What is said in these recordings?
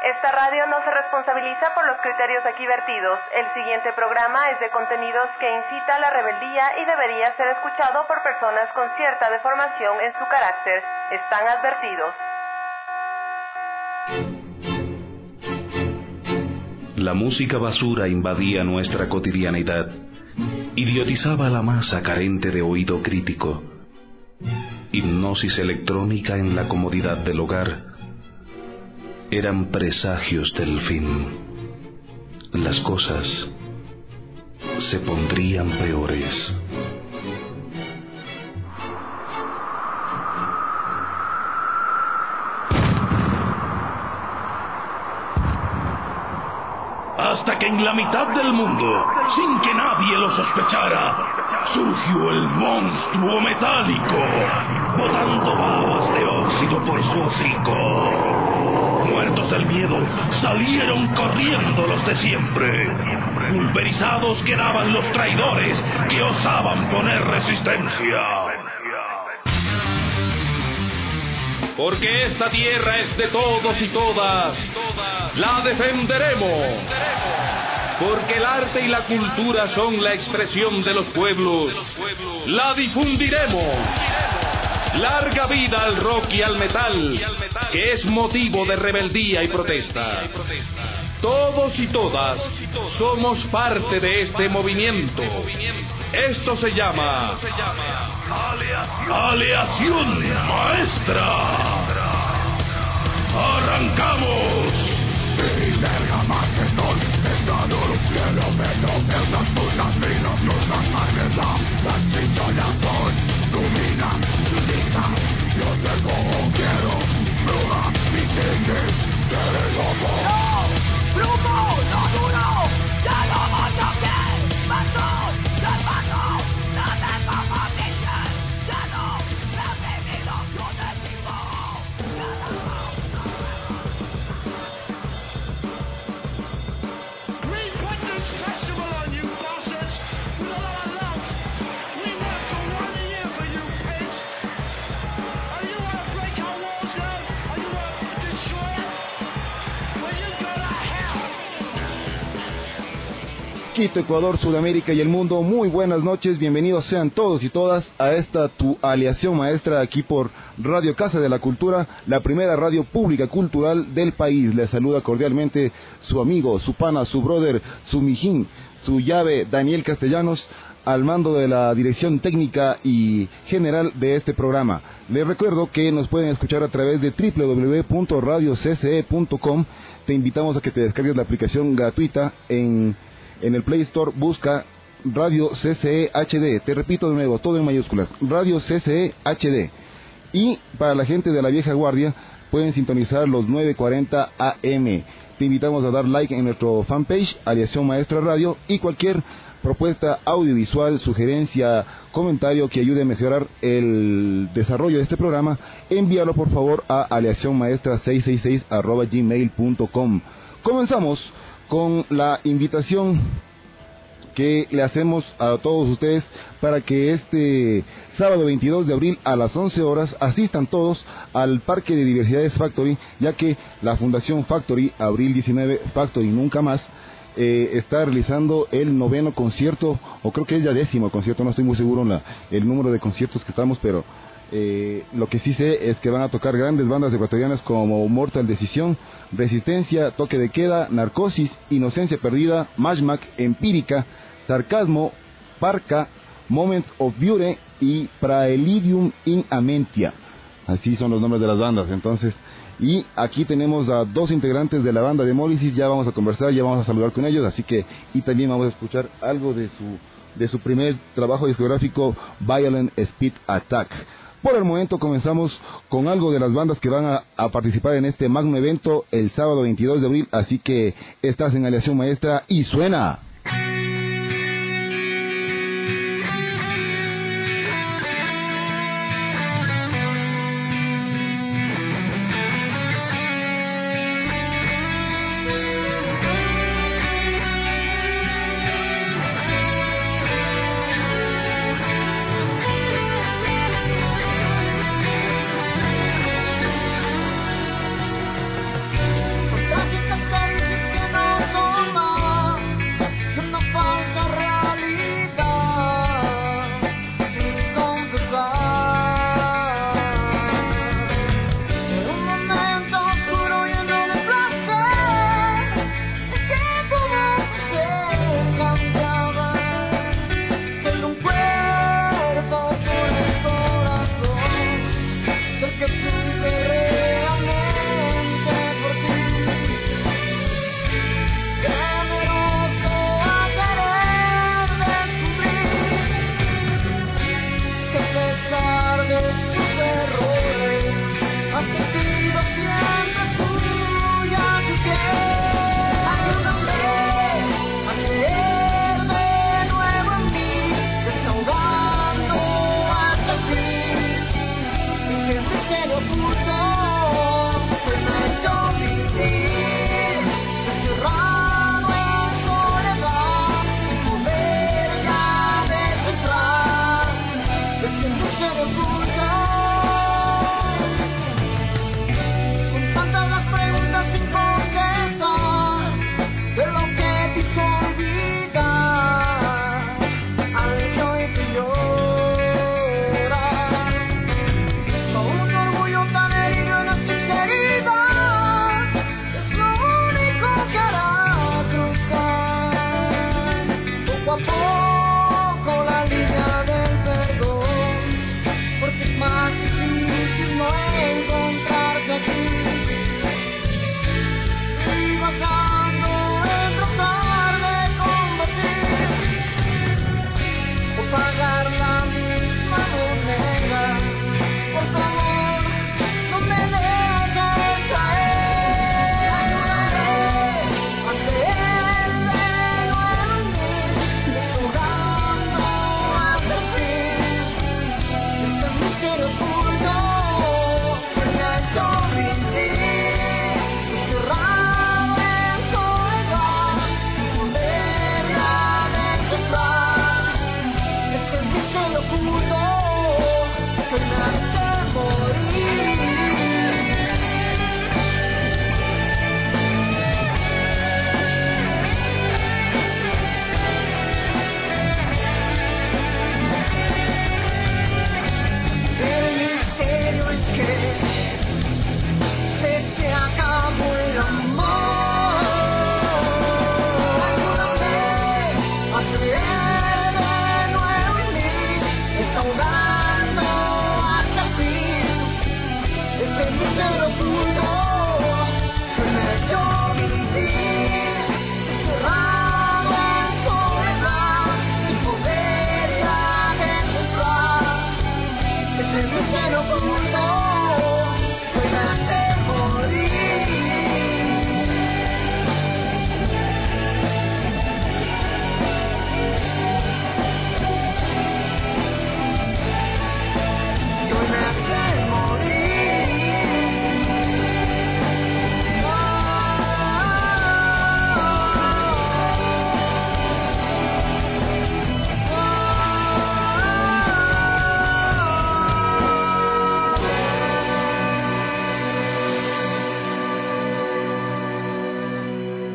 Esta radio no se responsabiliza por los criterios aquí vertidos. El siguiente programa es de contenidos que incita a la rebeldía y debería ser escuchado por personas con cierta deformación en su carácter. Están advertidos. La música basura invadía nuestra cotidianidad, idiotizaba a la masa carente de oído crítico. Hipnosis electrónica en la comodidad del hogar. Eran presagios del fin. Las cosas se pondrían peores. Hasta que en la mitad del mundo, sin que nadie lo sospechara, surgió el monstruo metálico, botando babas de óxido por su hocico. Muertos del miedo, salieron corriendo los de siempre. Pulverizados quedaban los traidores que osaban poner resistencia. Porque esta tierra es de todos y todas, la defenderemos. Porque el arte y la cultura son la expresión de los pueblos, la difundiremos. Larga vida al rock y al metal, que es motivo de rebeldía y protesta. Todos y todas somos parte de este movimiento. Esto se llama Aleación Maestra. ¡Arrancamos! Quito, Ecuador, Sudamérica y el mundo, muy buenas noches, bienvenidos sean todos y todas a esta tu Aleación Maestra aquí por Radio Casa de la Cultura, la primera radio pública cultural del país. Les saluda cordialmente su amigo, su pana, su brother, su mijín, su llave, Daniel Castellanos, al mando de la dirección técnica y general de este programa. Les recuerdo que nos pueden escuchar a través de www.radiocce.com. Te invitamos a que te descargues la aplicación gratuita en el Play Store. Busca Radio CCE HD, te repito de nuevo, todo en mayúsculas, Radio CCE HD. Y para la gente de la vieja guardia, pueden sintonizar los 9:40 AM. Te invitamos a dar like en nuestro fanpage, Aleación Maestra Radio, y cualquier propuesta audiovisual, sugerencia, comentario que ayude a mejorar el desarrollo de este programa, envíalo por favor a aleacionmaestra666@gmail.com. Comenzamos con la invitación que le hacemos a todos ustedes para que este sábado 22 de abril a las 11 horas asistan todos al Parque de Diversidades Factory, ya que la Fundación Factory, Abril 19, Factory Nunca Más, está realizando el 9º concierto, o creo que es ya 10º concierto, no estoy muy seguro el número de conciertos que estamos, pero lo que sí sé es que van a tocar grandes bandas ecuatorianas como Mortal Decisión, Resistencia, Toque de Queda, Narcosis, Inocencia Perdida, Mashmac, Empírica, Sarcasmo, Parca, Moments of Beauty y Praelidium in Amentia. Así son los nombres de las bandas. Entonces, y aquí tenemos a dos integrantes de la banda de Hemólisis. Ya vamos a conversar, ya vamos a saludar con ellos, así que, y también vamos a escuchar algo de su primer trabajo discográfico, Violent Speed Attack. Por el momento comenzamos con algo de las bandas que van a participar en este magno evento el sábado 22 de abril, así que estás en Aleación Maestra y suena. Back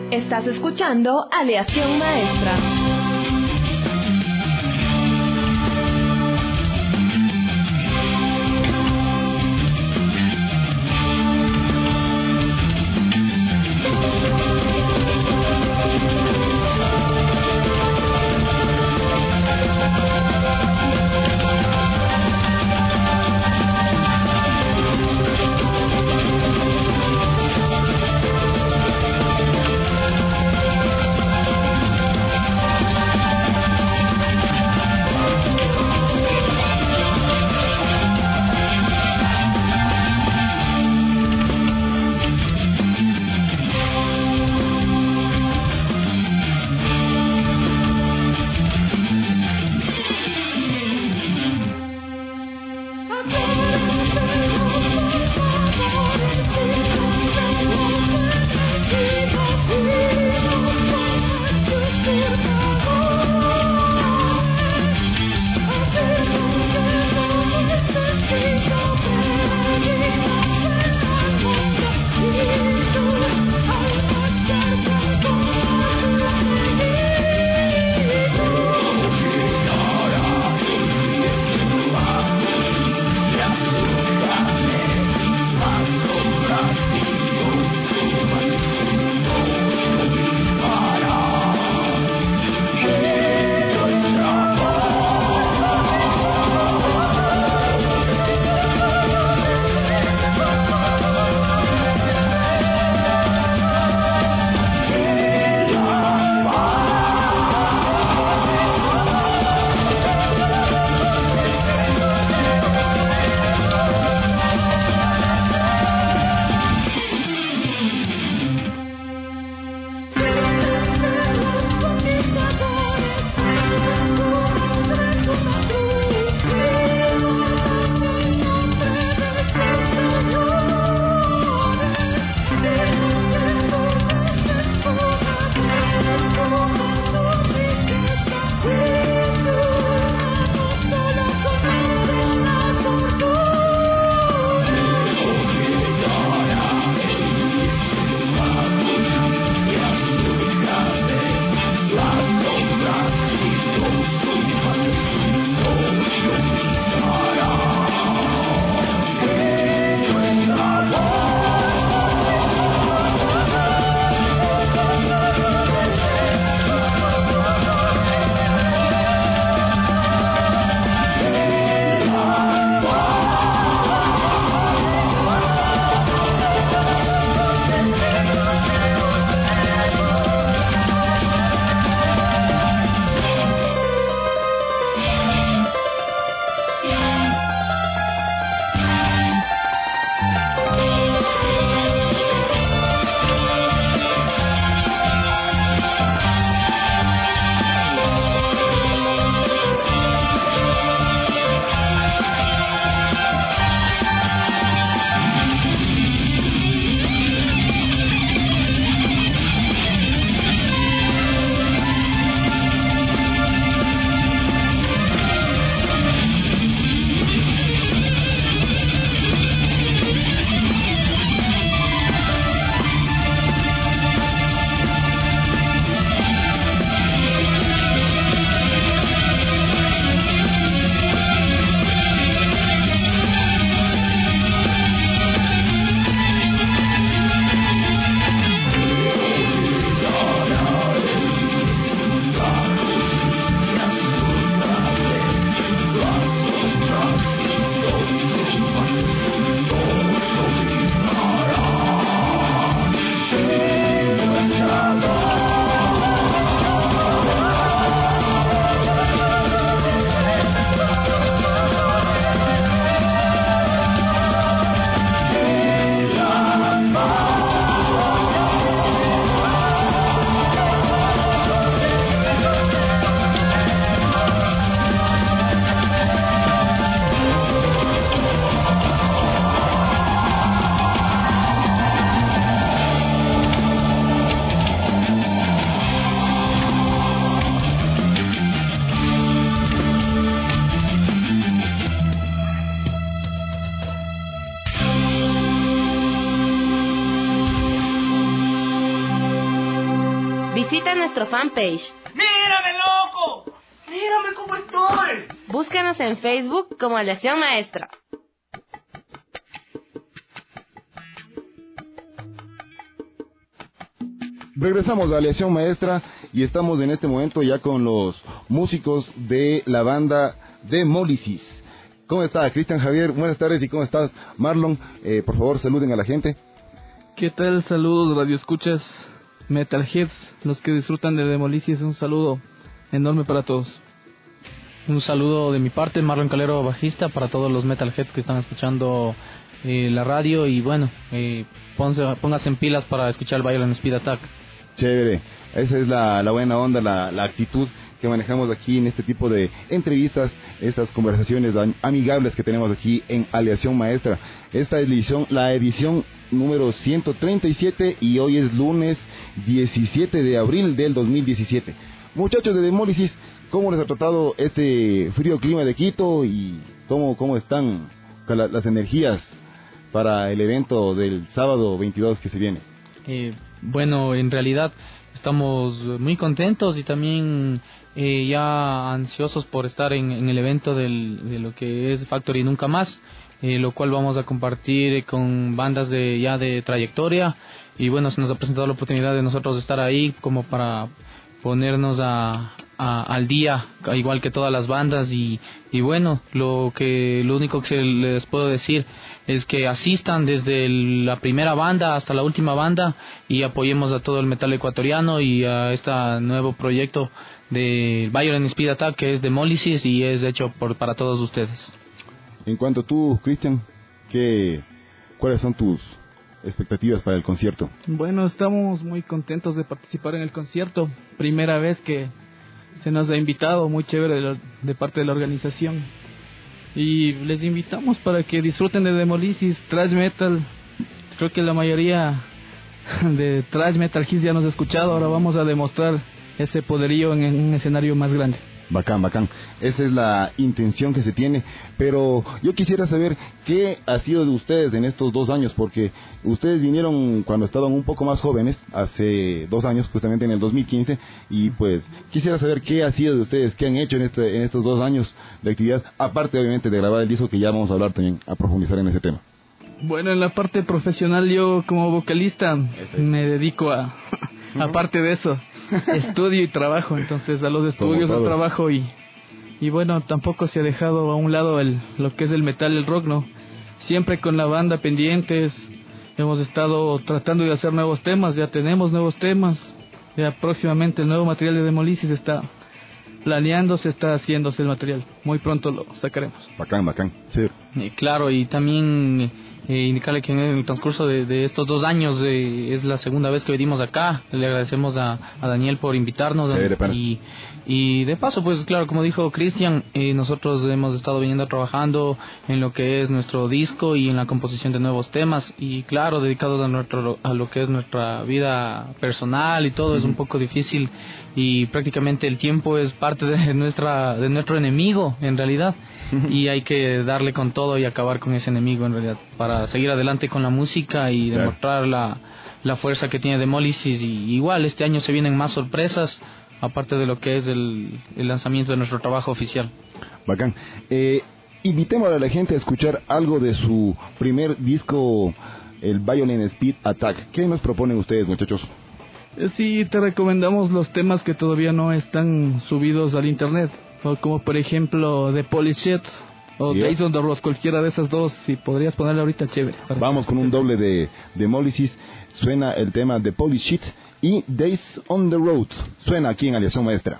Estás escuchando Aleación Maestra. Visita nuestro fanpage. ¡Mírame, loco! ¡Mírame cómo estoy! Búscanos en Facebook como Aleación Maestra. Regresamos a Aleación Maestra y estamos en este momento ya con los músicos de la banda Demólisis. ¿Cómo está, Cristian, Javier? Buenas tardes. ¿Y cómo está, Marlon? Por favor, saluden a la gente. ¿Qué tal? Saludos, radioescuchas, Metalheads, los que disfrutan de Demólisis. Un saludo enorme para todos. Un saludo de mi parte, Marlon Calero, bajista, para todos los Metalheads que están escuchando la radio. Y bueno, póngase en pilas para escuchar Violent Speed Attack. Chévere, esa es la buena onda, la actitud que manejamos aquí en este tipo de entrevistas, estas conversaciones amigables que tenemos aquí en Aleación Maestra. Esta es la edición número 137 y hoy es lunes 17 de abril del 2017. Muchachos de Demólisis, ¿cómo les ha tratado este frío clima de Quito y cómo están las energías para el evento del sábado 22 que se viene? Bueno, en realidad estamos muy contentos y también ya ansiosos por estar en el evento de lo que es Factory Nunca Más, lo cual vamos a compartir con bandas de trayectoria. Y bueno, se nos ha presentado la oportunidad de nosotros estar ahí como para ponernos al día, igual que todas las bandas. Y bueno, lo único que les puedo decir es que asistan desde la primera banda hasta la última banda y apoyemos a todo el metal ecuatoriano y a este nuevo proyecto de Violent Speed Attack, que es Demólisis y es hecho para todos ustedes. En cuanto a tú, Cristian, ¿cuáles son tus expectativas para el concierto? Bueno, estamos muy contentos de participar en el concierto. Primera vez que se nos ha invitado, muy chévere de parte de la organización. Y les invitamos para que disfruten de Demólisis, thrash metal. Creo que la mayoría de thrash metal hits ya nos ha escuchado. Ahora vamos a demostrar ese poderío en un escenario más grande. Bacán. Esa es la intención que se tiene. Pero yo quisiera saber qué ha sido de ustedes en estos 2 años, porque ustedes vinieron cuando estaban un poco más jóvenes, hace 2 años, justamente en el 2015, y pues quisiera saber qué ha sido de ustedes, qué han hecho en estos 2 años de actividad, aparte obviamente de grabar el disco, que ya vamos a hablar también, a profundizar en ese tema. Bueno, en la parte profesional, yo como vocalista me dedico aparte de eso, estudio y trabajo. Entonces a los estudios, al trabajo y bueno, tampoco se ha dejado a un lado lo que es el metal, el rock, ¿no? Siempre con la banda pendientes, hemos estado tratando de hacer nuevos temas, ya tenemos nuevos temas, ya próximamente el nuevo material de Demólisis está planeándose, está haciéndose el material, muy pronto lo sacaremos. Bacán, sí. Claro, y también indicarle que en el transcurso de estos 2 años es la segunda vez que venimos acá. Le agradecemos a Daniel por invitarnos. Y de paso, pues claro, como dijo Cristian, nosotros hemos estado viniendo trabajando en lo que es nuestro disco y en la composición de nuevos temas, y claro, dedicados a lo que es nuestra vida personal y todo. Es un poco difícil y prácticamente el tiempo es parte de nuestro enemigo en realidad, y hay que darle con todo y acabar con ese enemigo en realidad para seguir adelante con la música y demostrar la fuerza que tiene Demólisis. Y igual este año se vienen más sorpresas, aparte de lo que es el lanzamiento de nuestro trabajo oficial. Bacán. Invitemos a la gente a escuchar algo de su primer disco, el Violent Speed Attack. ¿Qué nos proponen ustedes, muchachos? Sí, te recomendamos los temas que todavía no están subidos al internet, como por ejemplo The Polish Shit o Days on the Road, cualquiera de esas dos. Si podrías ponerle ahorita, chévere. Vamos con un doble de Demólisis. Suena el tema The Polish Shit y Days on the Road. Suena aquí en Aleación Maestra.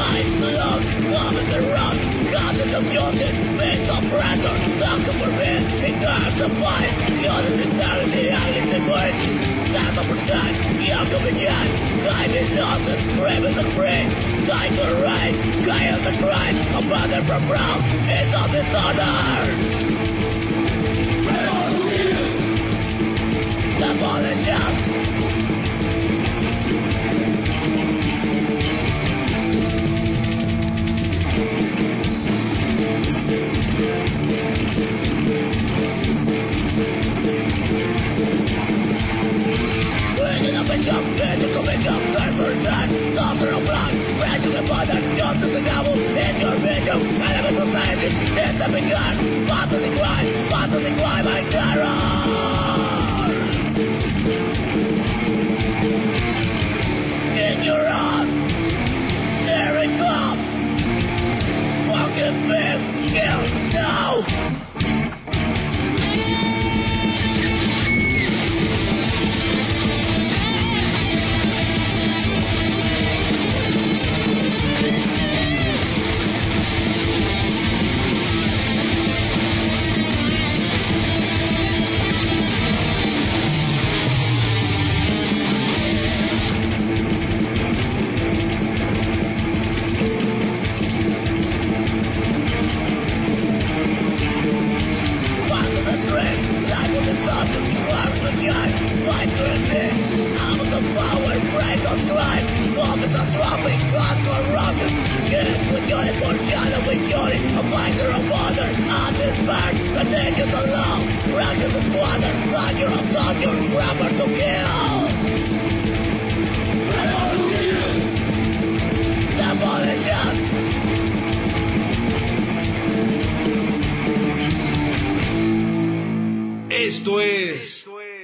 Esto es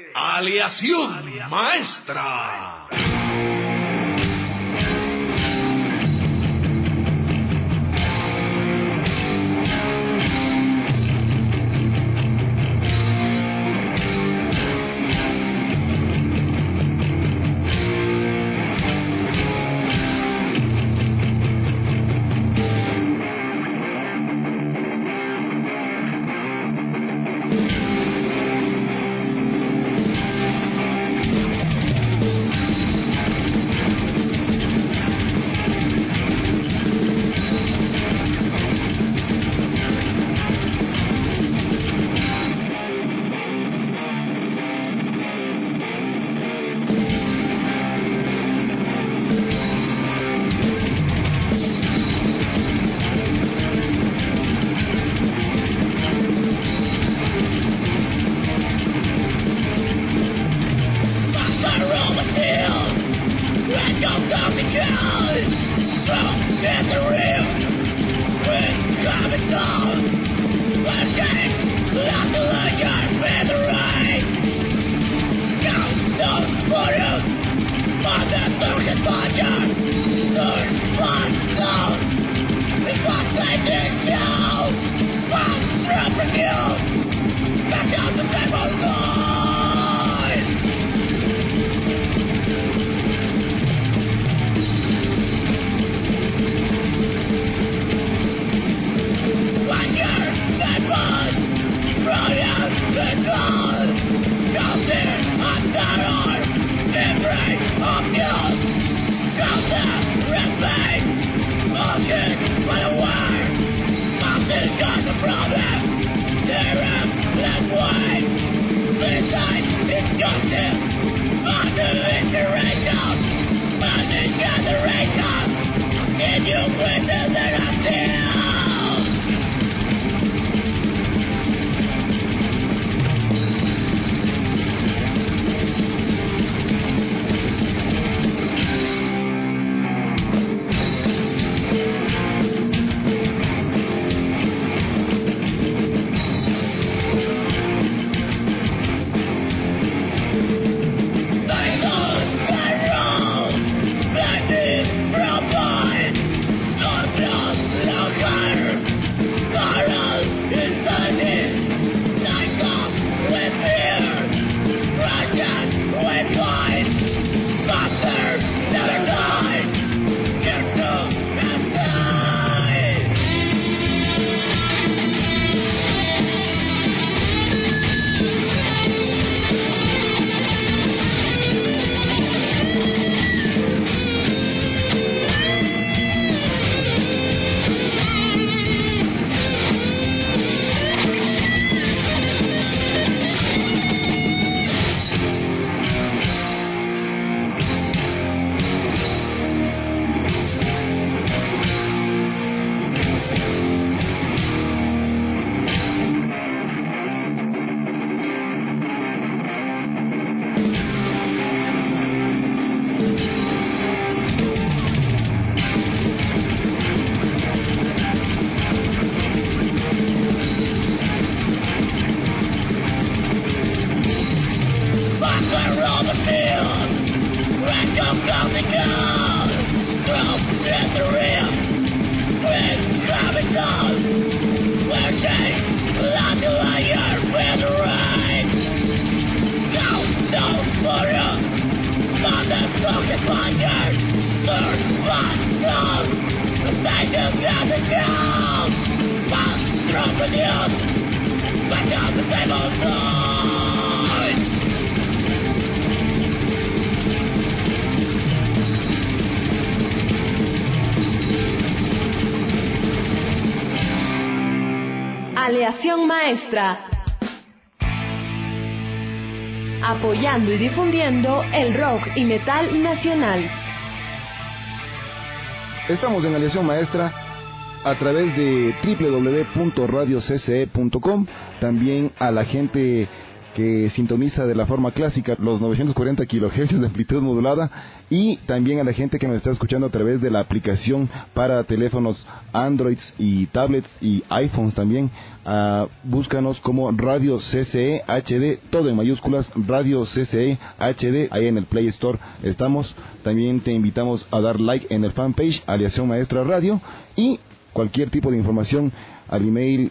Aleación Maestra. Aleación Maestra, apoyando y difundiendo el rock y metal nacional. Estamos en Aleación Maestra a través de www.radiocce.com, también a la gente que sintoniza de la forma clásica los 940 kHz de amplitud modulada, y también a la gente que nos está escuchando a través de la aplicación para teléfonos Androids y tablets y iPhones también. Búscanos como Radio CCE HD, todo en mayúsculas, Radio CCE HD, ahí en el Play Store estamos. También te invitamos a dar like en el fanpage Aleación Maestra Radio, y cualquier tipo de información al email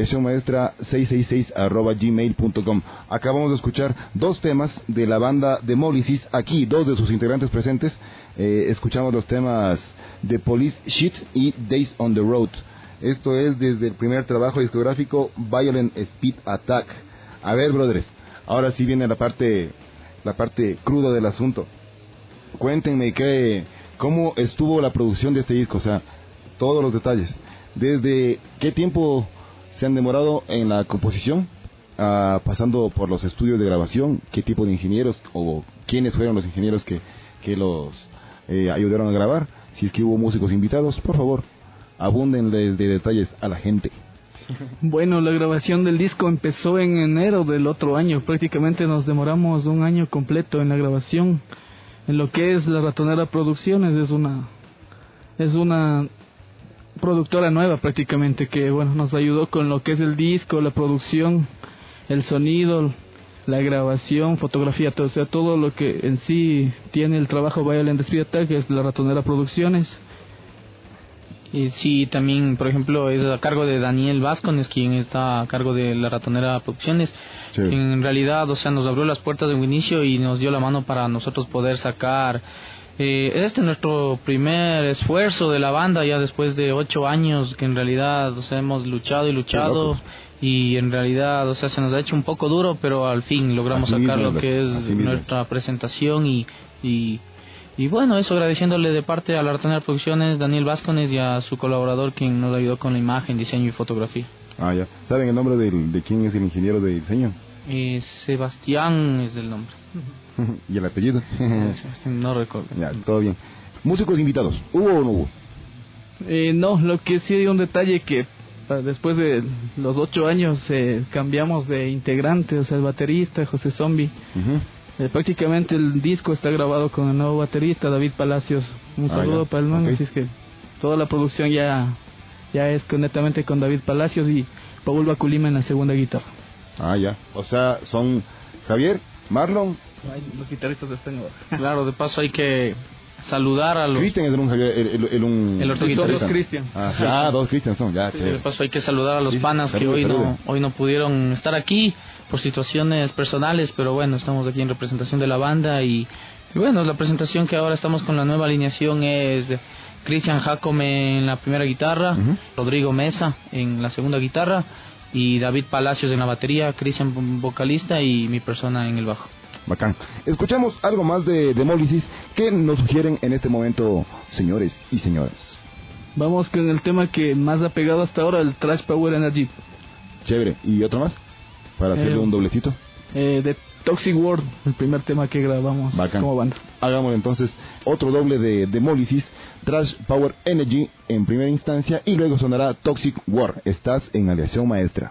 aleacionmaestra666@gmail.com. Acabamos de escuchar dos temas de la banda Demolisis, aquí dos de sus integrantes presentes. Escuchamos los temas de Police Shit y Days on the Road. Esto es desde el primer trabajo discográfico, Violent Speed Attack. A ver, brothers, ahora sí viene la parte cruda del asunto. Cuéntenme cómo estuvo la producción de este disco, o sea, todos los detalles. ¿Desde qué tiempo se han demorado en la composición, pasando por los estudios de grabación? ¿Qué tipo de ingenieros o quiénes fueron los ingenieros que los ayudaron a grabar? Si es que hubo músicos invitados, por favor, abúndenle de detalles a la gente. Bueno, la grabación del disco empezó en enero del otro año. Prácticamente nos demoramos un año completo en la grabación. En lo que es La Ratonera Producciones, es una productora nueva prácticamente, que bueno, nos ayudó con lo que es el disco, la producción, el sonido, la grabación, fotografía, todo, o sea, todo lo que en sí tiene el trabajo Violent Speed Attack es La Ratonera Producciones. Y sí, también, por ejemplo, es a cargo de Daniel Vázquez, quien está a cargo de La Ratonera Producciones. Sí. En realidad, o sea, nos abrió las puertas de un inicio y nos dio la mano para nosotros poder sacar este es nuestro primer esfuerzo de la banda, ya después de 8 años que en realidad, o sea, hemos luchado y en realidad, o sea, se nos ha hecho un poco duro, pero al fin logramos sacar lo que es nuestra presentación y bueno, eso agradeciéndole de parte a La Ratonera Producciones, Daniel Vázquez, y a su colaborador quien nos ayudó con la imagen, diseño y fotografía. Ya. ¿Saben el nombre de quién es el ingeniero de diseño? Sebastián es el nombre. ¿Y el apellido? No recuerdo. Ya, todo bien. ¿Músicos invitados? ¿Hubo o no hubo? No, lo que sí hay un detalle que después de los 8 años cambiamos de integrante, o sea, el baterista José Zombie. Prácticamente el disco está grabado con el nuevo baterista David Palacios. Un saludo para el man, así es que toda la producción ya es netamente con David Palacios y Paul Baculima en la segunda guitarra. Ya. O sea, son Javier, Marlon. Los guitarristas están ahora. Claro, de paso hay que saludar a los... Cristian es el otro guitarrista. Dos Cristian. Dos Cristian son, ya. Sí, de paso hay que saludar a los panas que hoy no pudieron estar aquí por situaciones personales, pero bueno, estamos aquí en representación de la banda y bueno, la presentación que ahora estamos con la nueva alineación es Cristian Jacome en la primera guitarra, Rodrigo Mesa en la segunda guitarra y David Palacios en la batería, Cristian vocalista y mi persona en el bajo. Bacán. Escuchamos algo más de Demolisis. ¿Qué nos sugieren en este momento, señores y señoras? Vamos con el tema que más ha pegado hasta ahora, el Trash Power Energy. Chévere. ¿Y otro más? Para hacerle un doblecito. De Toxic World, el primer tema que grabamos. Bacán. Como banda. Hagamos entonces otro doble de Demolisis, Trash Power Energy en primera instancia, y luego sonará Toxic War. Estás en Aleación Maestra.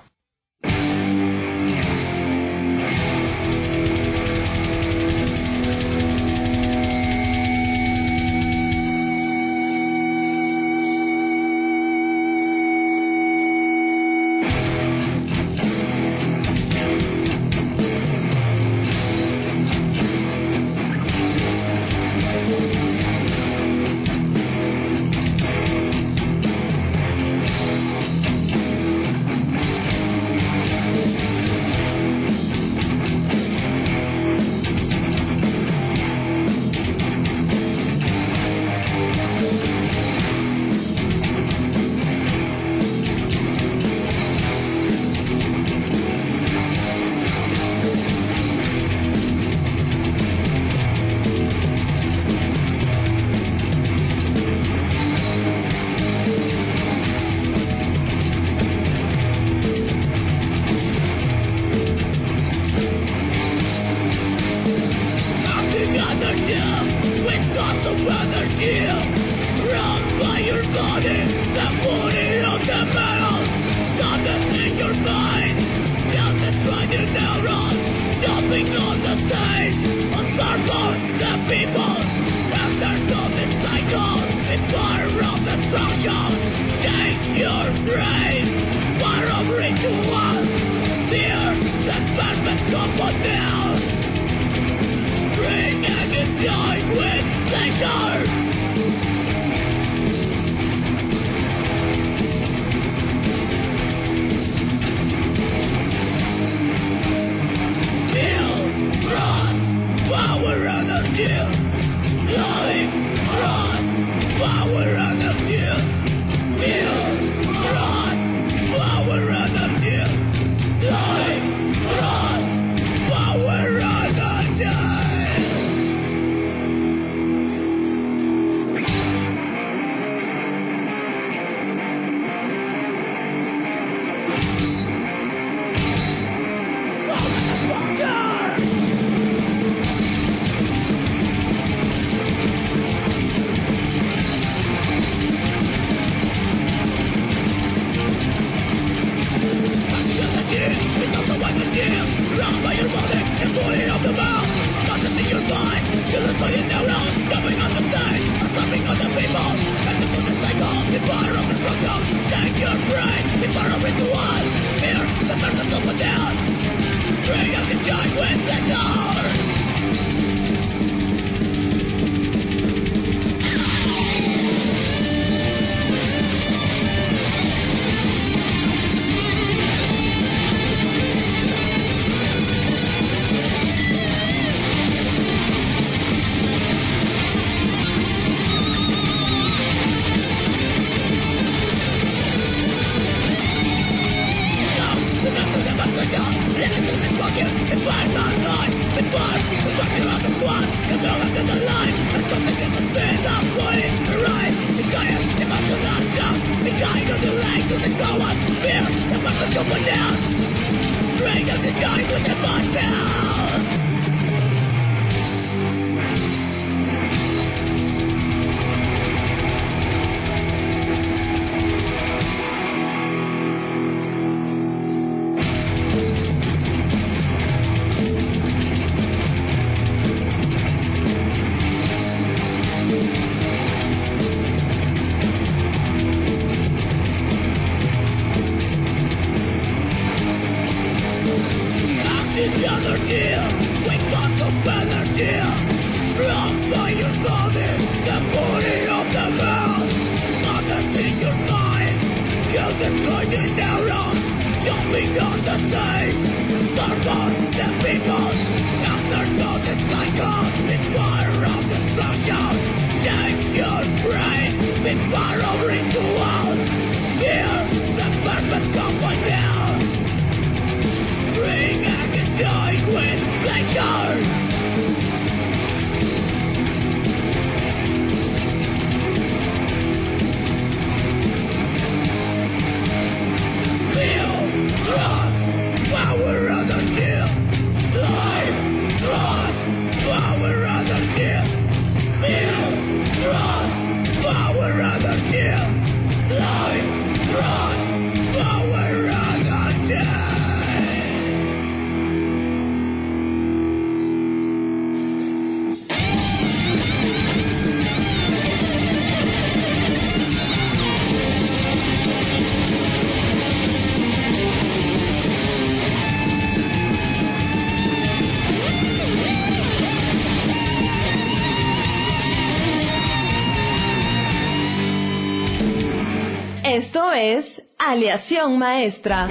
Esto es Aleación Maestra.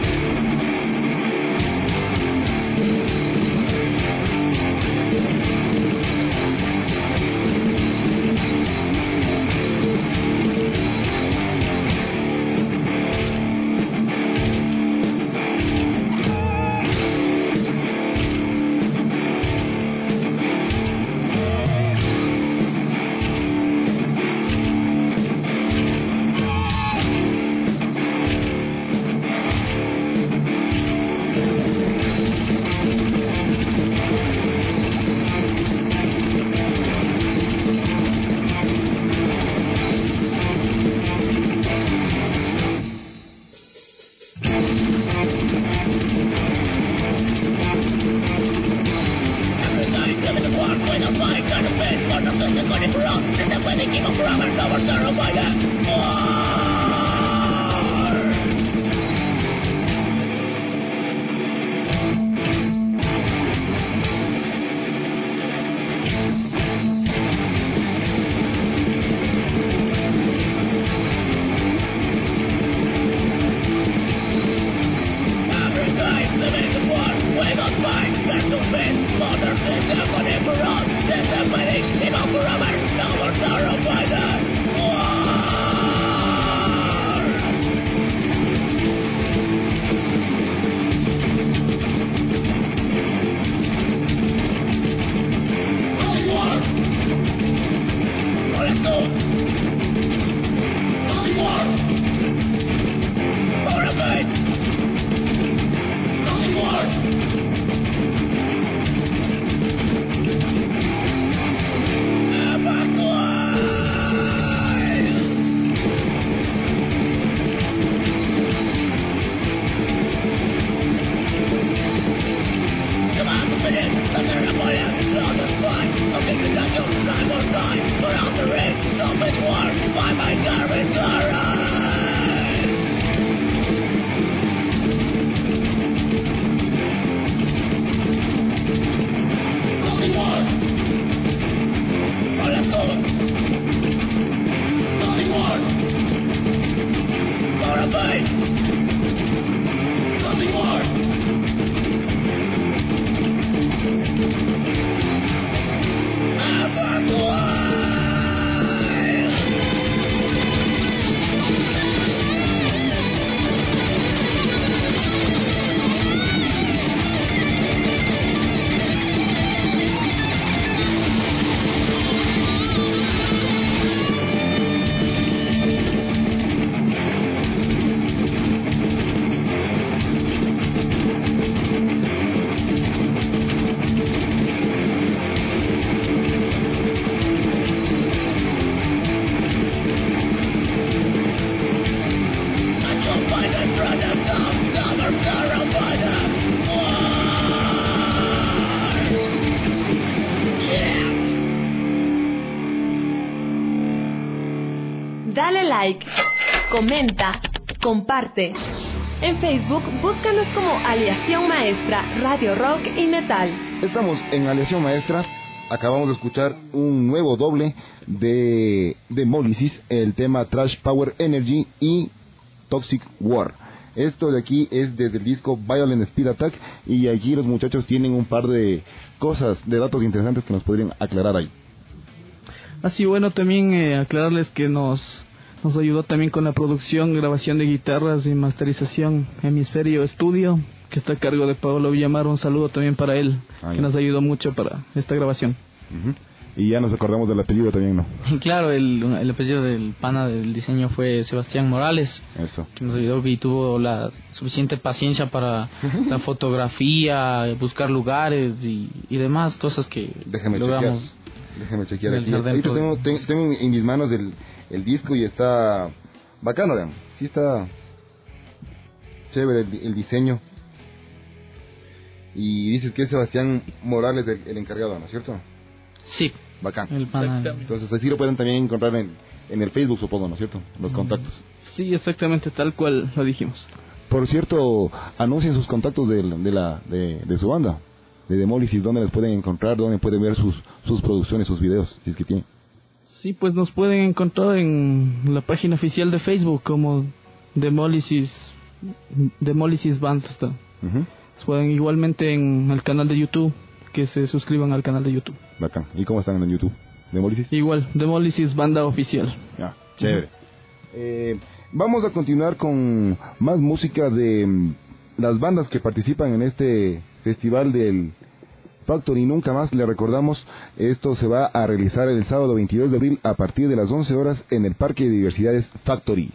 Dale like, comenta, comparte. En Facebook, búscanos como Aleación Maestra, Radio Rock y Metal. Estamos en Aleación Maestra. Acabamos de escuchar un nuevo doble de Demolisis, el tema Trash Power Energy y Toxic War. Esto de aquí es desde el disco Violent Speed Attack, y aquí los muchachos tienen un par de cosas, de datos interesantes que nos podrían aclarar ahí. Así, bueno, también aclararles que nos ayudó también con la producción, grabación de guitarras y masterización Hemisferio Studio, que está a cargo de Pablo Villamar. Un saludo también para él, que nos ayudó mucho para esta grabación. Y ya nos acordamos del apellido también, ¿no? Claro, el apellido del pana del diseño fue Sebastián Morales. Eso. Que nos ayudó y tuvo la suficiente paciencia para la fotografía, buscar lugares y demás cosas que logramos. Déjeme chequear aquí. Ahorita tengo en mis manos el disco y está bacano, vean. Sí está chévere el diseño. Y dices que es Sebastián Morales el encargado, ¿no es cierto? Sí. Bacán. El pana. Entonces así lo pueden también encontrar en el Facebook, supongo, ¿no es cierto? Los contactos. Sí, exactamente, tal cual lo dijimos. Por cierto, anuncien sus contactos de su banda, de Demolisis, dónde les pueden encontrar, dónde pueden ver sus producciones, sus videos, si es que tienen. Sí, pues nos pueden encontrar en la página oficial de Facebook como Demolisis Band. Pueden igualmente en el canal de YouTube, que se suscriban al canal de YouTube. Bacán. ¿Y cómo están en YouTube? ¿Demolisis? Igual, Demolisis Banda Oficial. Chévere. Vamos a continuar con más música de las bandas que participan en este festival del Factory Nunca Más. Le recordamos, esto se va a realizar el sábado 22 de abril a partir de las 11 horas en el Parque de Diversidades Factory.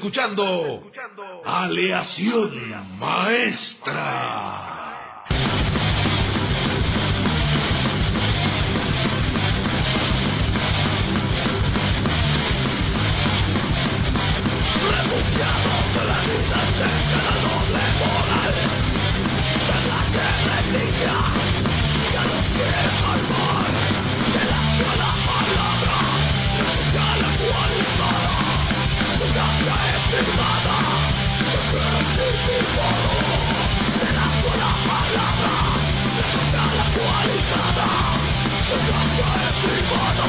escuchando Aleación Maestra. Refugiados de la vida de la doble moral, de la guerra limpia, que nos quiere salvar, de la sola palabra, social actualizada, su gracia es firmada, de la sola palabra, social actualizada, su gracia es firmada,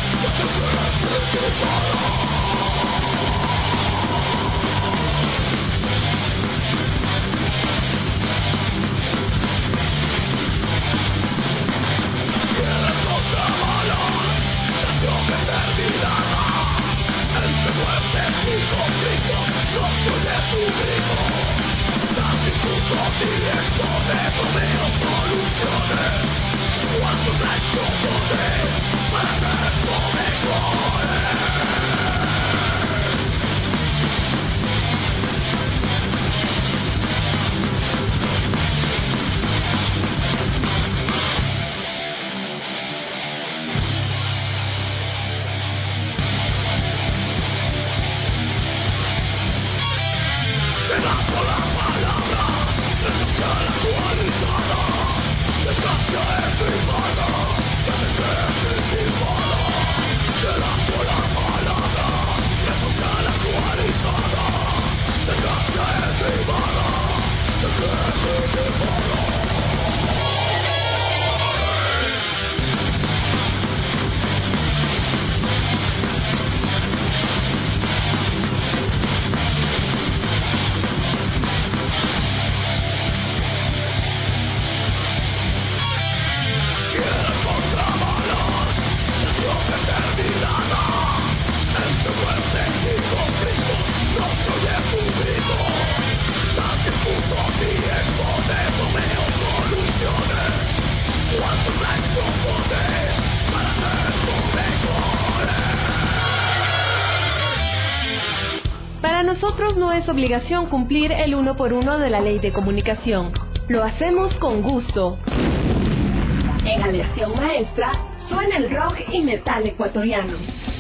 directo de Romeo soluciones, cuánto traigo poder para hacer esto mejor. Para nosotros no es obligación cumplir el 1 por 1 de la ley de comunicación. Lo hacemos con gusto. En Aleación Maestra suena el rock y metal ecuatoriano.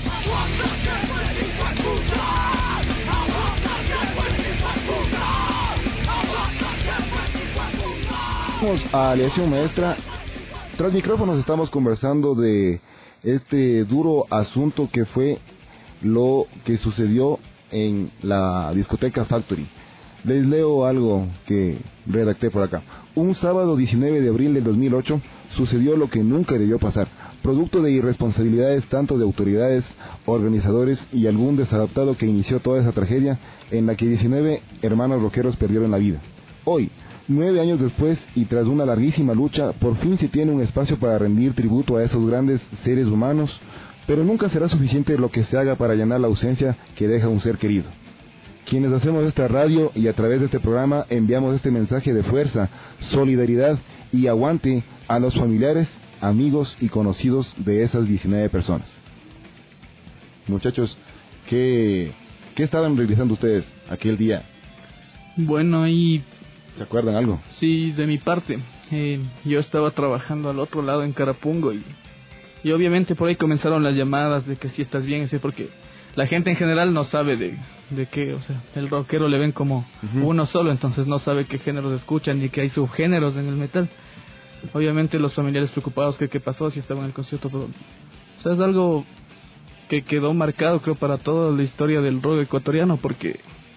Vamos a Aleación Maestra. Tras micrófonos estamos conversando de este duro asunto que fue lo que sucedió en la discoteca Factory. Les leo algo que redacté por acá. Un sábado 19 de abril del 2008 sucedió lo que nunca debió pasar, producto de irresponsabilidades tanto de autoridades, organizadores y algún desadaptado que inició toda esa tragedia en la que 19 hermanos rockeros perdieron la vida. Hoy, 9 años después y tras una larguísima lucha, por fin se tiene un espacio para rendir tributo a esos grandes seres humanos, pero nunca será suficiente lo que se haga para llenar la ausencia que deja un ser querido. Quienes hacemos esta radio y a través de este programa enviamos este mensaje de fuerza, solidaridad y aguante a los familiares, amigos y conocidos de esas 19 personas. Muchachos, ¿qué estaban realizando ustedes aquel día? Bueno, y... ¿Se acuerdan algo? Sí, de mi parte. Yo estaba trabajando al otro lado en Carapungo y obviamente por ahí comenzaron las llamadas de que si estás bien, así, porque la gente en general no sabe de qué, o sea, el rockero le ven como uno solo, entonces no sabe qué géneros escuchan ni que hay subgéneros en el metal. Obviamente los familiares preocupados que qué pasó, si estaban en el concierto, todo. O sea, es algo que quedó marcado, creo, para toda la historia del rock ecuatoriano, porque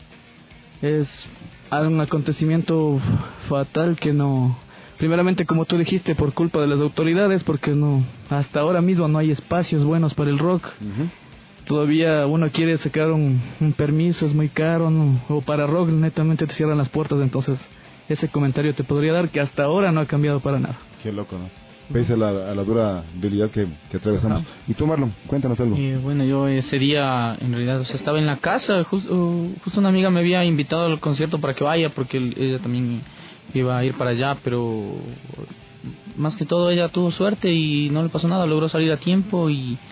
es un acontecimiento fatal que no... Primeramente, como tú dijiste, por culpa de las autoridades, porque no, hasta ahora mismo no hay espacios buenos para el rock. Todavía uno quiere sacar un permiso, es muy caro, ¿no? O para rock netamente te cierran las puertas, entonces ese comentario te podría dar que hasta ahora no ha cambiado para nada. Qué loco, ¿no? Pese a la dura realidad que atravesamos. ¿Y tú, Marlon? Cuéntanos algo. Bueno, yo ese día, en realidad, o sea, estaba en la casa, justo una amiga me había invitado al concierto para que vaya, porque ella también iba a ir para allá, pero más que todo ella tuvo suerte y no le pasó nada, logró salir a tiempo y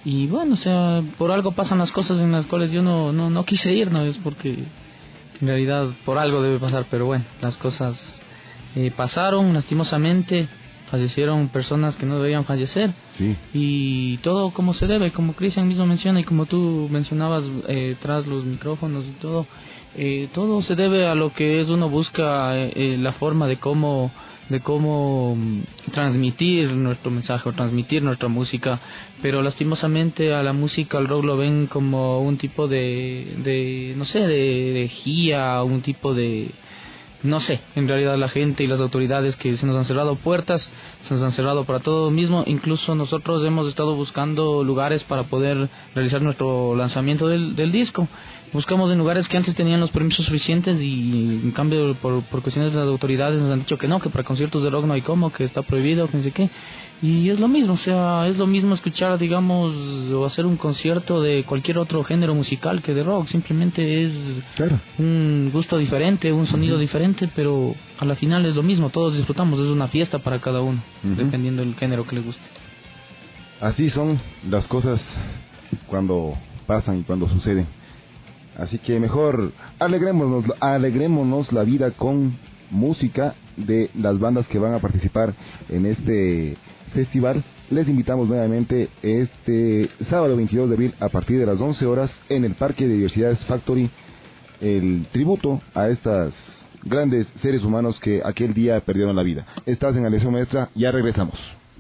Y bueno, o sea, por algo pasan las cosas en las cuales yo no quise ir, no es porque en realidad por algo debe pasar, pero bueno, las cosas pasaron, lastimosamente, fallecieron personas que no debían fallecer, sí. Y todo como se debe, como Cristian mismo menciona y como tú mencionabas tras los micrófonos y todo se debe a lo que es uno busca la forma de cómo transmitir nuestro mensaje o transmitir nuestra música, pero lastimosamente a la música, al rock lo ven como un tipo de no sé, de herejía, un tipo de, no sé, en realidad la gente y las autoridades que se nos han cerrado puertas, se nos han cerrado para todo mismo. Incluso nosotros hemos estado buscando lugares para poder realizar nuestro lanzamiento del disco. Buscamos en lugares que antes tenían los permisos suficientes y en cambio por cuestiones de las autoridades nos han dicho que no, que para conciertos de rock no hay cómo, que está prohibido, que no sé qué. Y es lo mismo, o sea, es lo mismo escuchar, digamos, o hacer un concierto de cualquier otro género musical que de rock. Simplemente es un gusto diferente, un sonido diferente, pero a la final es lo mismo, todos disfrutamos, es una fiesta para cada uno, dependiendo del género que le guste. Así son las cosas cuando pasan y cuando suceden. Así que mejor alegrémonos la vida con música de las bandas que van a participar en este festival. Les invitamos nuevamente este sábado 22 de abril a partir de las 11 horas en el Parque de Diversidades Factory, el tributo a estas grandes seres humanos que aquel día perdieron la vida. Estás en la lección maestra, ya regresamos.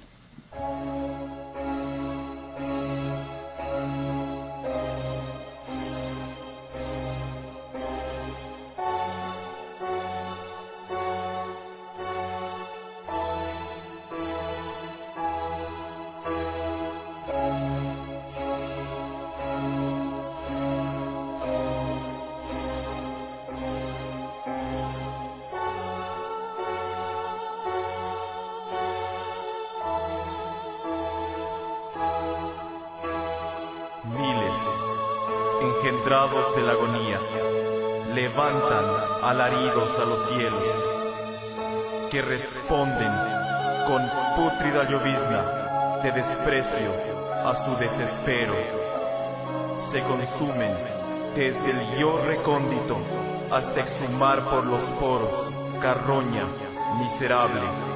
engendrados de la agonía, levantan alaridos a los cielos, que responden con pútrida llovizna de desprecio a su desespero. Se consumen desde el yo recóndito hasta exhumar por los poros carroña miserable.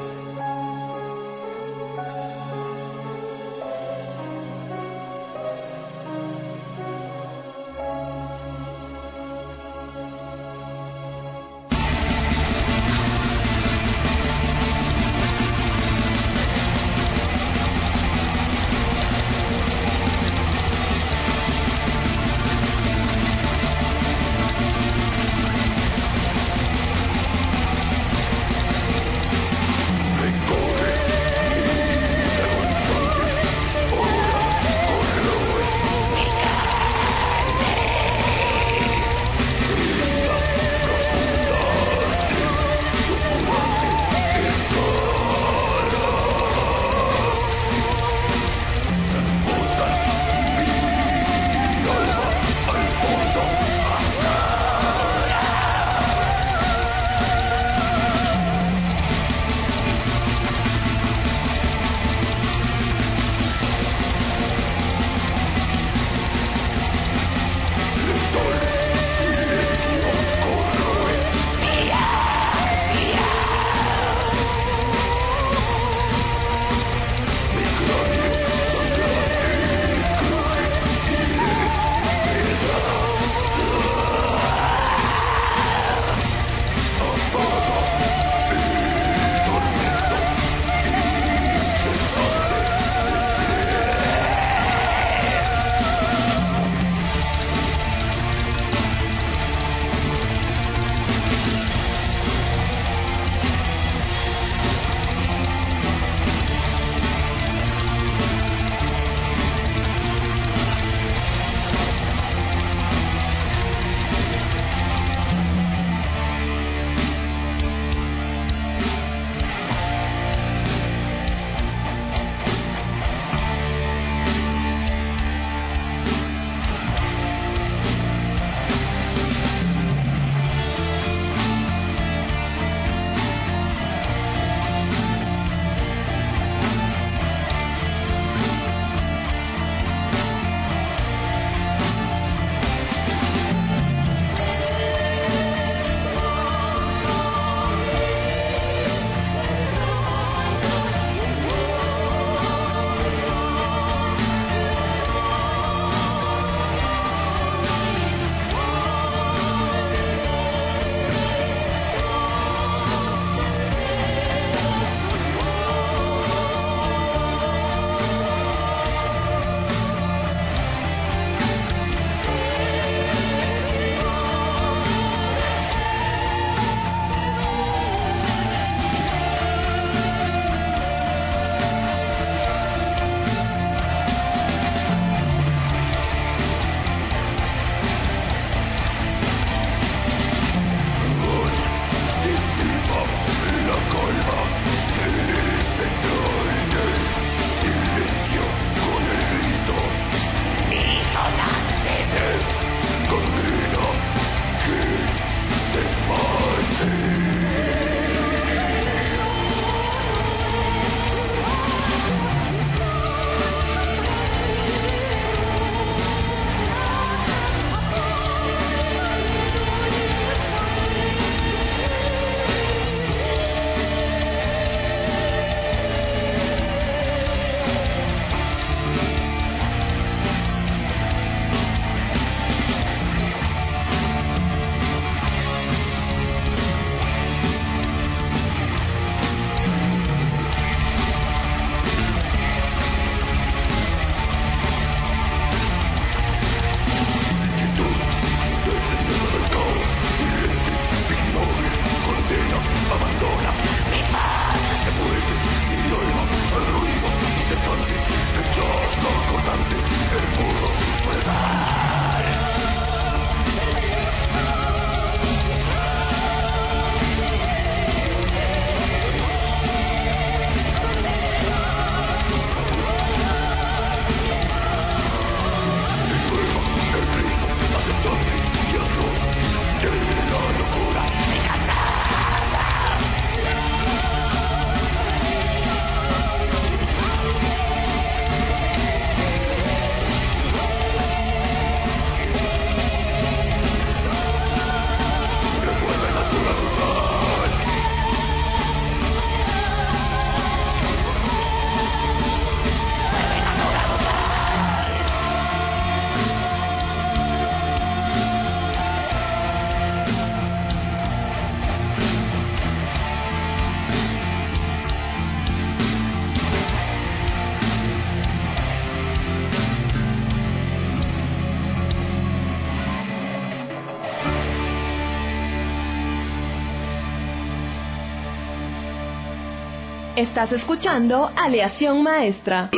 Estás escuchando Aleación Maestra.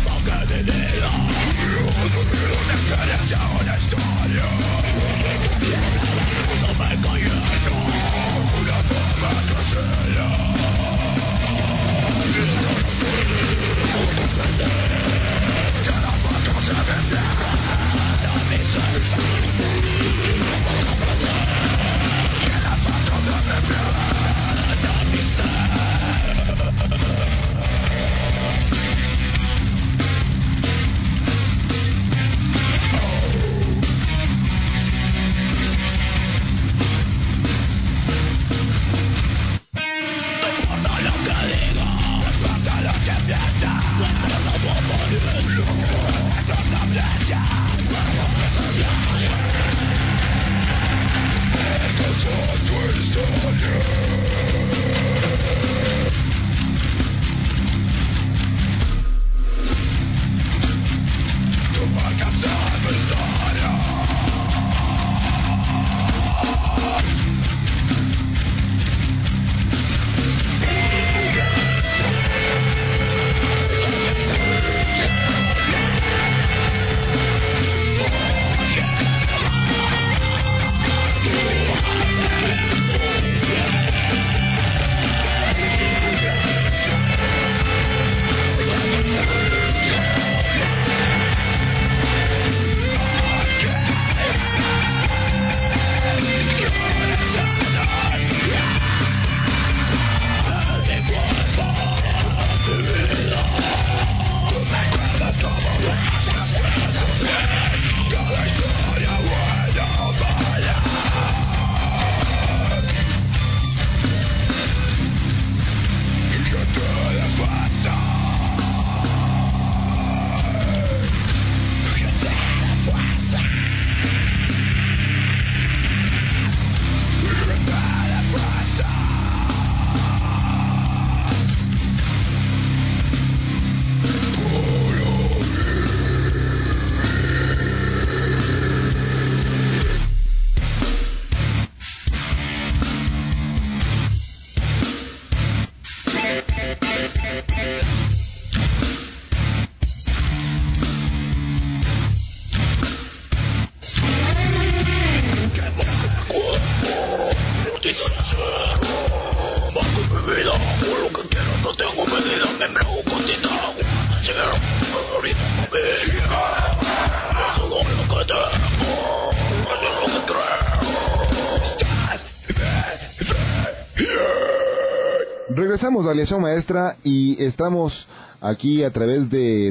Regresamos a Aleación Maestra y estamos aquí a través de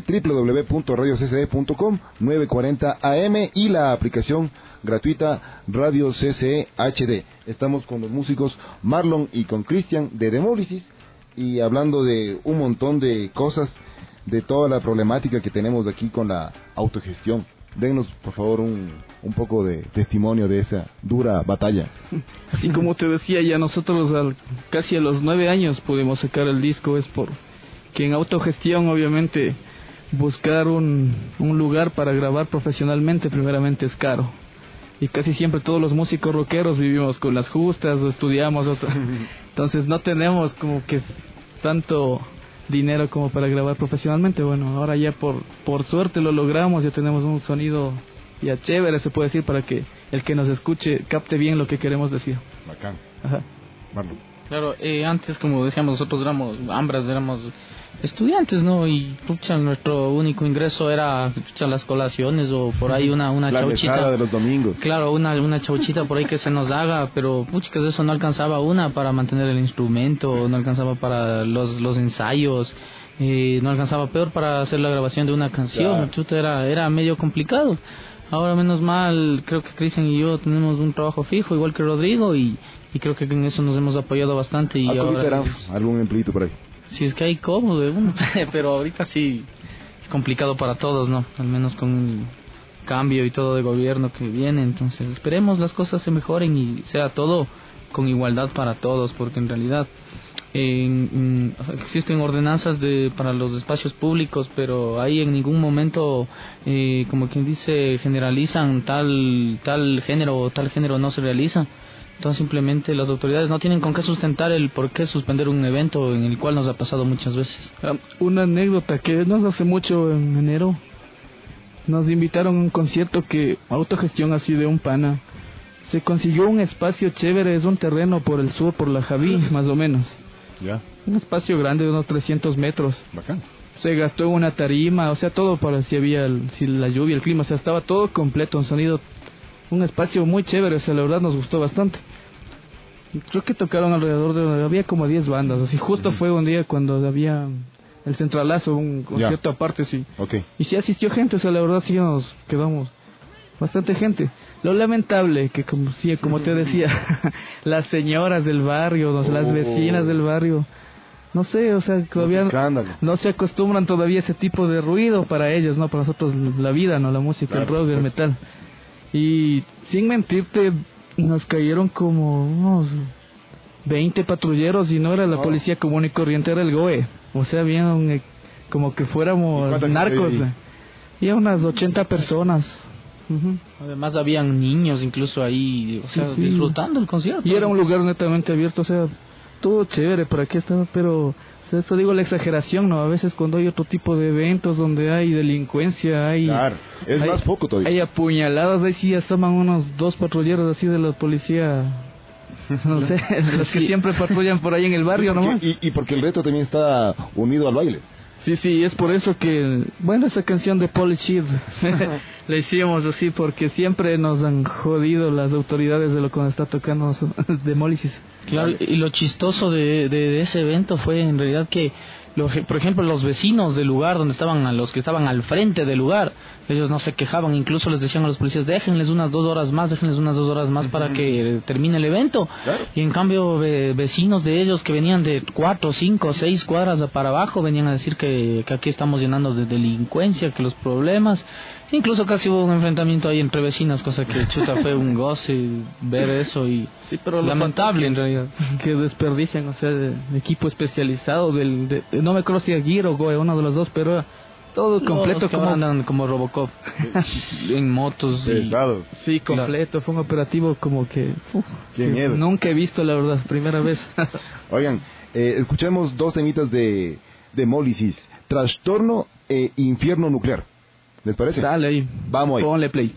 www.radiocce.com 940 AM y la aplicación gratuita Radio CCE HD. Estamos con los músicos Marlon y con Cristian de Demólisis y hablando de un montón de cosas, de toda la problemática que tenemos aquí con la autogestión. Denos, por favor, un poco de testimonio de esa dura batalla. Así como te decía, ya nosotros casi a los 9 años pudimos sacar el disco. Es por que en autogestión, obviamente, buscar un lugar para grabar profesionalmente, primeramente es caro. Y casi siempre todos los músicos rockeros vivimos con las justas o estudiamos. Entonces no tenemos como que tanto dinero como para grabar profesionalmente. Bueno, ahora ya por suerte lo logramos, ya tenemos un sonido ya chévere, se puede decir, para que el que nos escuche capte bien lo que queremos decir. Bacán. Ajá. Marlon. Claro, antes, como decíamos, nosotros éramos estudiantes, ¿no? Y pucha, nuestro único ingreso era las colaciones o por ahí una chauchita. La mesada de los domingos. Claro, una chauchita por ahí que se nos haga, pero pucha, que eso no alcanzaba para mantener el instrumento, no alcanzaba para los ensayos, no alcanzaba peor para hacer la grabación de una canción. Claro. Chuta, era medio complicado. Ahora, menos mal, creo que Cristian y yo tenemos un trabajo fijo, igual que Rodrigo, y creo que en eso nos hemos apoyado bastante. Y ahora, algún empleito por ahí. Si es que hay cómo de uno, pero ahorita sí es complicado para todos, ¿no? Al menos con el cambio y todo de gobierno que viene. Entonces esperemos las cosas se mejoren y sea todo con igualdad para todos, porque en realidad existen ordenanzas para los espacios públicos, pero ahí en ningún momento, como quien dice, generalizan tal género o tal género no se realiza. Entonces simplemente las autoridades no tienen con qué sustentar el por qué suspender un evento en el cual nos ha pasado muchas veces. Una anécdota que no hace mucho, en enero, nos invitaron a un concierto que autogestión así de un pana. Se consiguió un espacio chévere, es un terreno por el sur, por la Javí, más o menos. Ya. Un espacio grande de unos 300 metros. Bacán. Se gastó en una tarima, o sea, todo para si había si la lluvia, el clima, o sea, estaba todo completo, un sonido, un espacio muy chévere, o sea, la verdad nos gustó bastante. Creo que tocaron había como 10 bandas, así justo fue un día cuando había el Centralazo, un concierto aparte, sí. Okay. Y sí asistió gente, o sea, la verdad sí nos quedamos bastante gente. Lo lamentable que como te decía, las señoras del barrio, las vecinas del barrio, no sé, o sea, todavía no se acostumbran todavía a ese tipo de ruido para ellos, ¿no? Para nosotros la vida, ¿no? La música, claro, el rock, el metal. Y sin mentirte, nos cayeron como unos 20 patrulleros y no era la policía común y corriente, era el GOE. O sea, habían como que fuéramos narcos. Y unas 80 personas. Además habían niños incluso ahí, o sea, disfrutando el concierto. Y era un lugar netamente abierto, o sea, todo chévere, por aquí estaba, pero o sea, eso digo la exageración, ¿no? A veces cuando hay otro tipo de eventos donde hay delincuencia, hay... Claro, es más poco todavía. Hay apuñaladas, ahí sí asoman unos 2 patrulleros así de la policía, no sé, los que siempre patrullan por ahí en el barrio, ¿no? Y porque el reto también está unido al baile. Sí, es por eso que, bueno, esa canción de Polishid la hicimos así, porque siempre nos han jodido las autoridades de lo que nos está tocando Demólisis. Claro, y lo chistoso de ese evento fue en realidad que, por ejemplo, los vecinos del lugar donde estaban, los que estaban al frente del lugar, ellos no se quejaban, incluso les decían a los policías, déjenles unas 2 horas más para que termine el evento. Claro. Y en cambio vecinos de ellos que venían de 4, 5, 6 cuadras para abajo venían a decir que aquí estamos llenando de delincuencia, que los problemas, incluso casi hubo un enfrentamiento ahí entre vecinas, cosa que chuta fue un goce ver eso. Y sí, pero lamentable en realidad que desperdician, o sea, de equipo especializado no me acuerdo si Aguirre o Goe, uno de los dos, pero todo completo, como andan como Robocop en motos sí, completo. Fue un operativo como que qué miedo. Nunca he visto, la verdad, primera vez. Oigan, escuchemos 2 temitas de Demólisis, Trastorno e Infierno Nuclear. ¿Les parece? Dale ahí. Vamos ahí. Ponle play.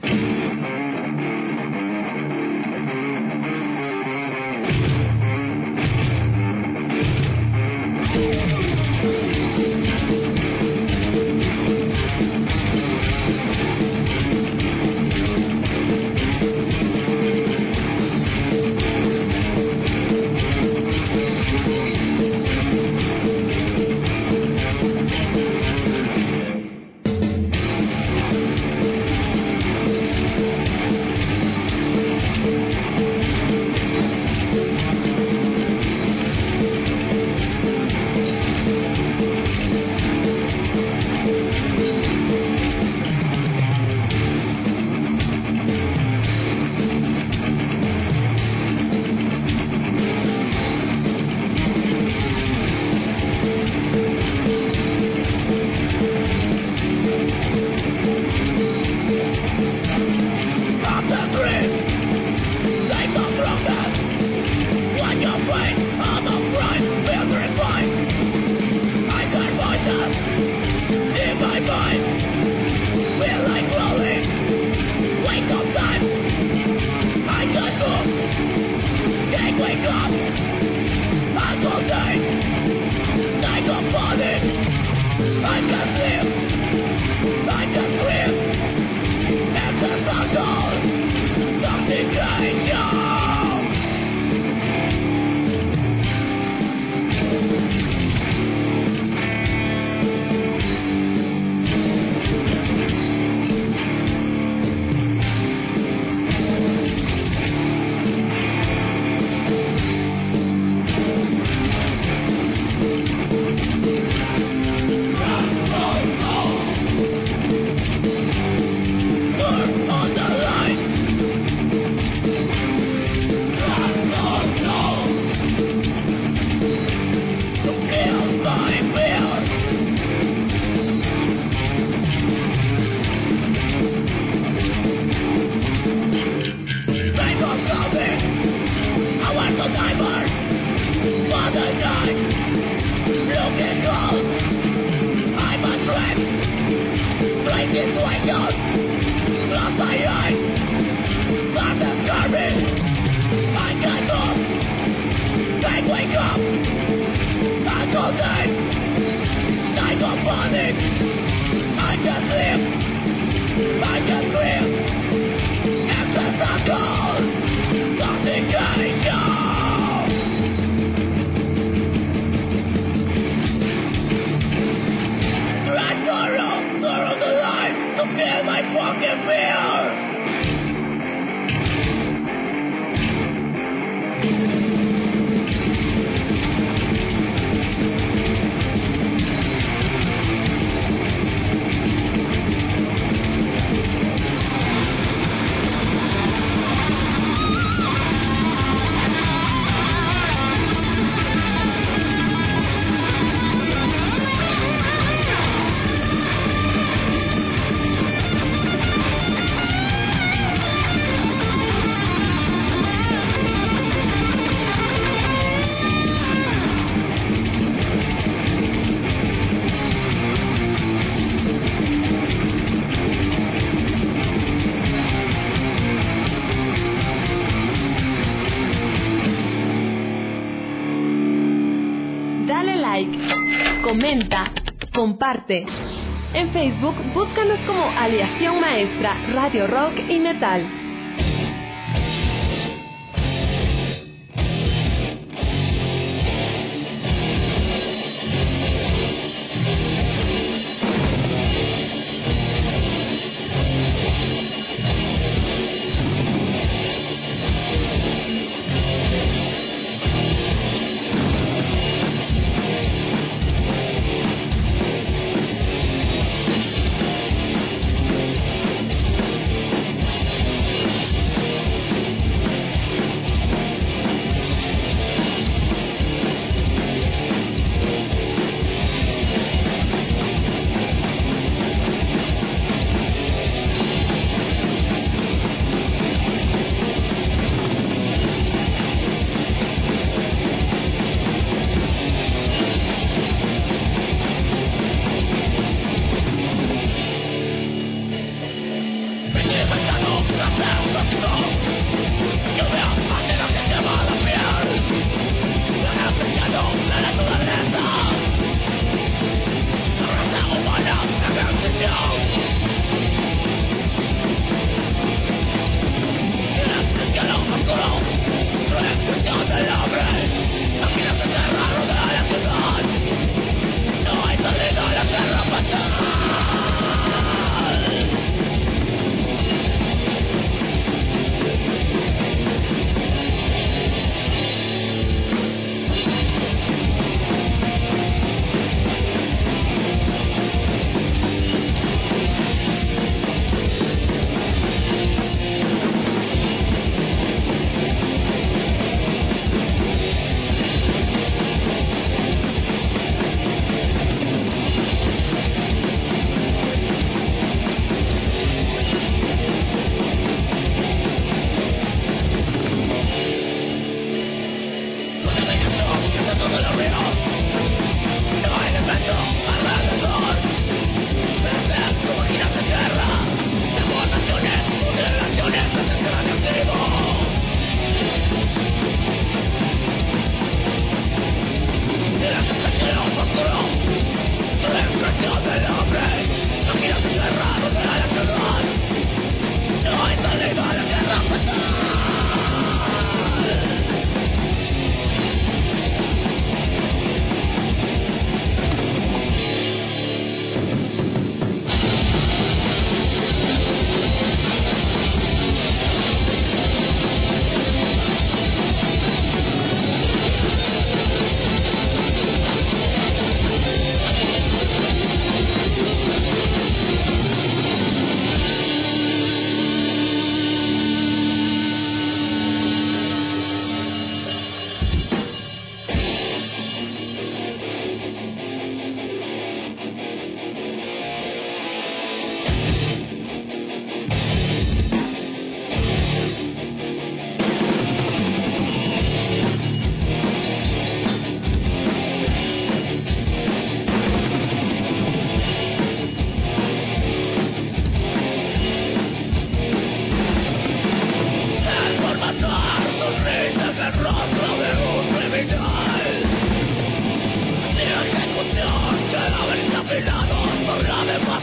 Comenta, comparte. En Facebook, búscanos como Aleación Maestra, Radio Rock y Metal.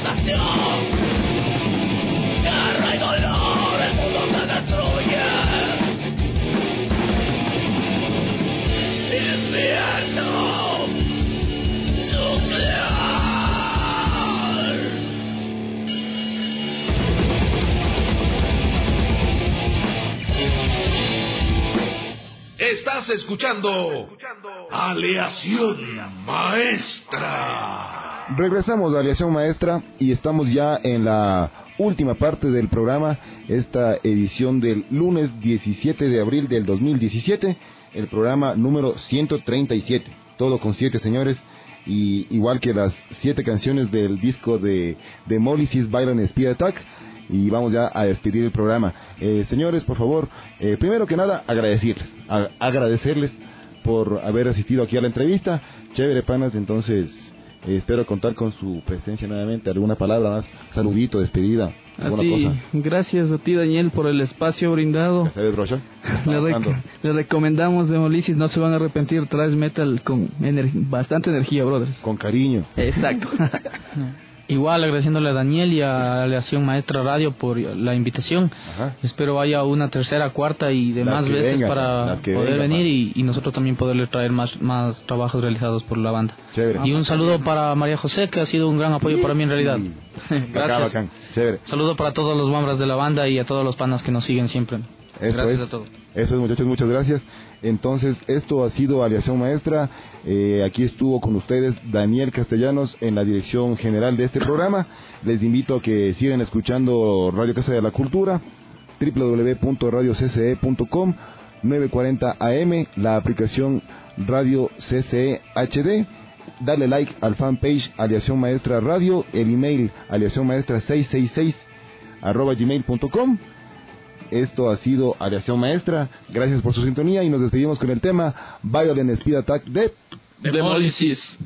devastación, guerra y dolor, el mundo se destruye. Infierno nuclear. Estás escuchando Aleación Maestra. Regresamos a Aleación Maestra y estamos ya en la última parte del programa, esta edición del lunes 17 de abril del 2017, el programa número 137, todo con 7 señores, y igual que las 7 canciones del disco de Demolisis Violent Speed Attack. Y vamos ya a despedir el programa. Señores, por favor, primero que nada, agradecerles por haber asistido aquí a la entrevista. Chévere, panas, entonces espero contar con su presencia nuevamente. ¿Alguna palabra más? Saludito, despedida, alguna cosa. Gracias a ti, Daniel, por el espacio brindado. Le recomendamos Demolisis, no se van a arrepentir. Thrash metal con bastante energía, brothers. Con cariño. Exacto. Igual agradeciéndole a Daniel y a Aleación Maestra Radio por la invitación. Ajá. Espero haya una tercera, cuarta y demás veces para poder venir y nosotros también poderle traer más trabajos realizados por la banda. Chévere. Y un saludo para María José, que ha sido un gran apoyo para mí en realidad. Gracias. Bacán. Chévere. Saludo para todos los miembros de la banda y a todos los panas que nos siguen siempre. Gracias a todos. Eso es, muchachos, muchas gracias. Entonces, esto ha sido Aleación Maestra. Aquí estuvo con ustedes Daniel Castellanos en la dirección general de este programa. Les invito a que sigan escuchando Radio Casa de la Cultura, www.radiocce.com, 940 AM, la aplicación Radio CCE HD. Dale like al fanpage Aleación Maestra Radio, el email aleacionmaestra666@gmail.com. Esto ha sido Aleación Maestra. Gracias por su sintonía y nos despedimos con el tema Violent Speed Attack de Demolisis.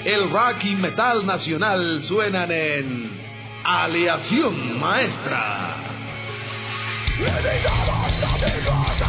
el rock y metal nacional suenan en Aleación Maestra.